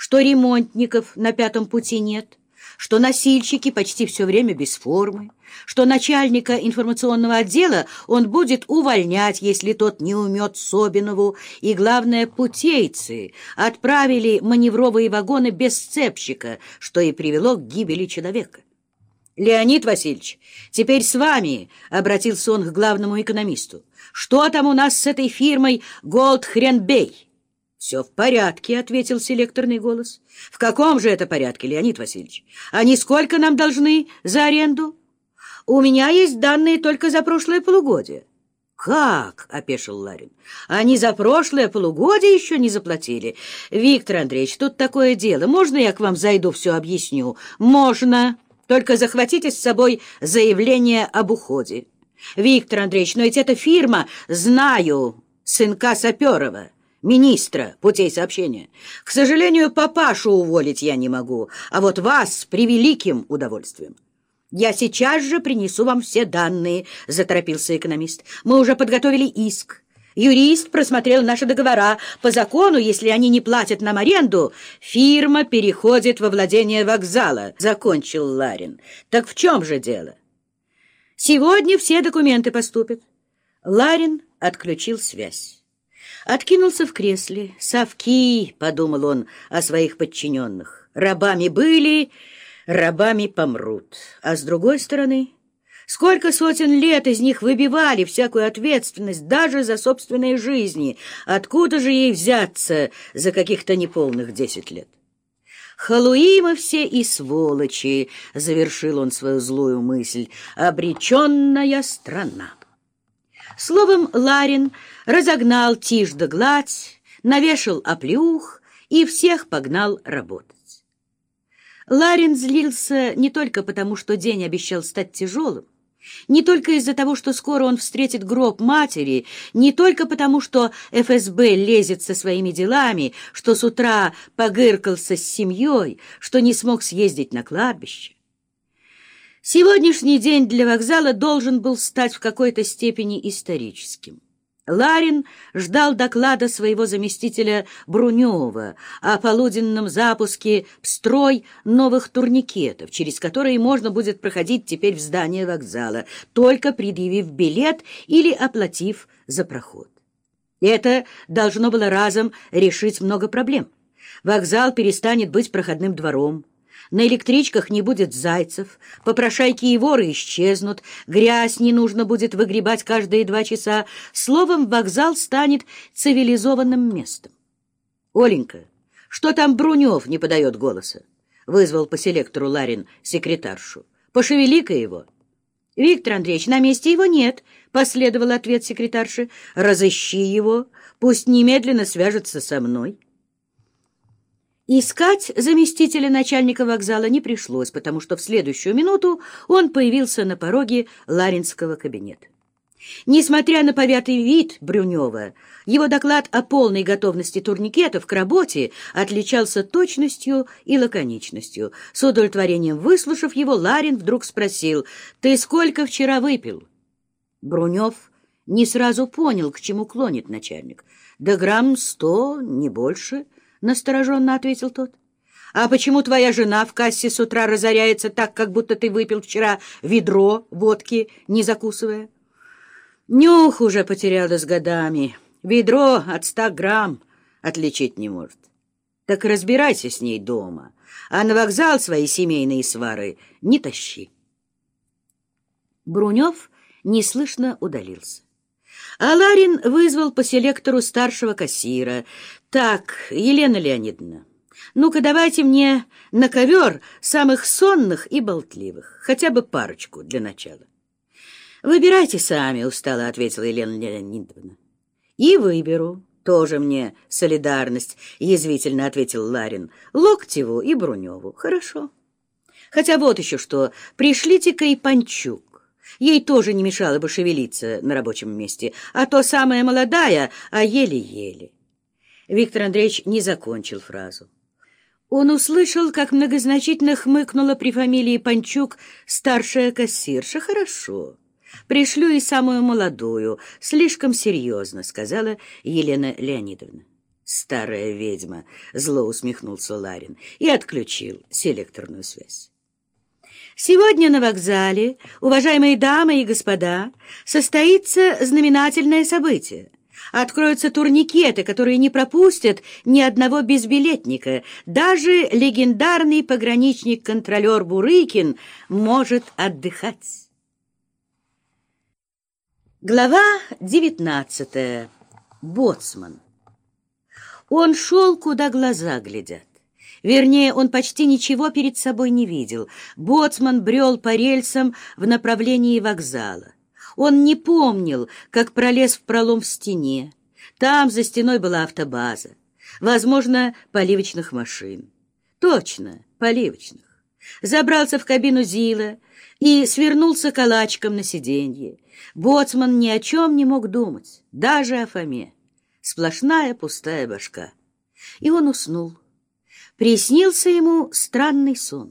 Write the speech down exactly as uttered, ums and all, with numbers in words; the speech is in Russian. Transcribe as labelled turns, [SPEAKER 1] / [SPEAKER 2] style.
[SPEAKER 1] что ремонтников на пятом пути нет, что носильщики почти все время без формы, что начальника информационного отдела он будет увольнять, если тот не умет Собинову, и, главное, путейцы отправили маневровые вагоны без сцепщика, что и привело к гибели человека. «Леонид Васильевич, теперь с вами», — обратился он к главному экономисту, — «что там у нас с этой фирмой Голдхренбей?» «Все в порядке», — ответил селекторный голос. «В каком же это порядке, Леонид Васильевич? Они сколько нам должны за аренду?» «У меня есть данные только за прошлое полугодие». «Как?» — опешил Ларин. «Они за прошлое полугодие еще не заплатили? Виктор Андреевич, тут такое дело. Можно я к вам зайду, все объясню?» «Можно. Только захватите с собой заявление об уходе». «Виктор Андреевич, но ведь эта фирма, знаю, сынка Саперова, министра путей сообщения. К сожалению, папашу уволить я не могу, а вот вас с превеликим удовольствием». «Я сейчас же принесу вам все данные», — заторопился экономист. «Мы уже подготовили иск. Юрист просмотрел наши договора. По закону, если они не платят нам аренду, фирма переходит во владение вокзала», — закончил Ларин. «Так в чем же дело?» «Сегодня все документы поступят». Ларин отключил связь. Откинулся в кресле. «Совки», — подумал он о своих подчиненных, — «рабами были, рабами помрут». А с другой стороны, сколько сотен лет из них выбивали всякую ответственность даже за собственные жизни. Откуда же ей взяться за каких-то неполных десять лет? «Халуи мы все и сволочи», — завершил он свою злую мысль, — «обреченная страна». Словом, Ларин разогнал тишь да гладь, навешал оплеух и всех погнал работать. Ларин злился не только потому, что день обещал стать тяжелым, не только из-за того, что скоро он встретит гроб матери, не только потому, что эф эс бэ лезет со своими делами, что с утра погыркался с семьей, что не смог съездить на кладбище. Сегодняшний день для вокзала должен был стать в какой-то степени историческим. Ларин ждал доклада своего заместителя Брунева о полуденном запуске в строй новых турникетов, через которые можно будет проходить теперь в здание вокзала, только предъявив билет или оплатив за проход. Это должно было разом решить много проблем. Вокзал перестанет быть проходным двором. На электричках не будет зайцев, попрошайки и воры исчезнут, грязь не нужно будет выгребать каждые два часа. Словом, вокзал станет цивилизованным местом. «Оленька, что там Брунев не подает голоса?» — вызвал по селектору Ларин секретаршу. «Пошевели-ка его». «Виктор Андреевич, на месте его нет», — последовал ответ секретарши. «Разыщи его, пусть немедленно свяжется со мной». Искать заместителя начальника вокзала не пришлось, потому что в следующую минуту он появился на пороге ларинского кабинета. Несмотря на повятый вид Брюнева, его доклад о полной готовности турникетов к работе отличался точностью и лаконичностью. С удовлетворением выслушав его, Ларин вдруг спросил: «Ты сколько вчера выпил?» Брюнев не сразу понял, к чему клонит начальник. «Да грамм сто, не больше», — настороженно ответил тот. «А почему твоя жена в кассе с утра разоряется так, как будто ты выпил вчера ведро водки, не закусывая?» «Нюх уже потеряла с годами. Ведро от ста грамм отличить не может. Так разбирайся с ней дома, а на вокзал свои семейные свары не тащи». Брунев неслышно удалился. А Ларин вызвал по селектору старшего кассира. «Так, Елена Леонидовна, ну-ка давайте мне на ковер самых сонных и болтливых, хотя бы парочку для начала». «Выбирайте сами», — устало ответила Елена Леонидовна. «И выберу. Тоже мне солидарность», — язвительно ответил Ларин. «Локтеву и Бруневу. Хорошо. Хотя вот еще что. Пришлите-ка и Панчук. Ей тоже не мешало бы шевелиться на рабочем месте, а то самая молодая, а еле-еле». Виктор Андреевич не закончил фразу. Он услышал, как многозначительно хмыкнула при фамилии Панчук старшая кассирша. «Хорошо. Пришлю и самую молодую. Слишком серьезно», — сказала Елена Леонидовна. «Старая ведьма», — зло усмехнулся Ларин и отключил селекторную связь. Сегодня на вокзале, уважаемые дамы и господа, состоится знаменательное событие. Откроются турникеты, которые не пропустят ни одного безбилетника. Даже легендарный пограничник-контролер Бурыкин может отдыхать. Глава девятнадцатая. Боцман. Он шел, куда глаза глядят. Вернее, он почти ничего перед собой не видел. Боцман брел по рельсам в направлении вокзала. Он не помнил, как пролез в пролом в стене. Там за стеной была автобаза. Возможно, поливочных машин. Точно, поливочных. Забрался в кабину Зила и свернулся калачиком на сиденье. Боцман ни о чем не мог думать, даже о Фоме. Сплошная пустая башка. И он уснул. Приснился ему странный сон.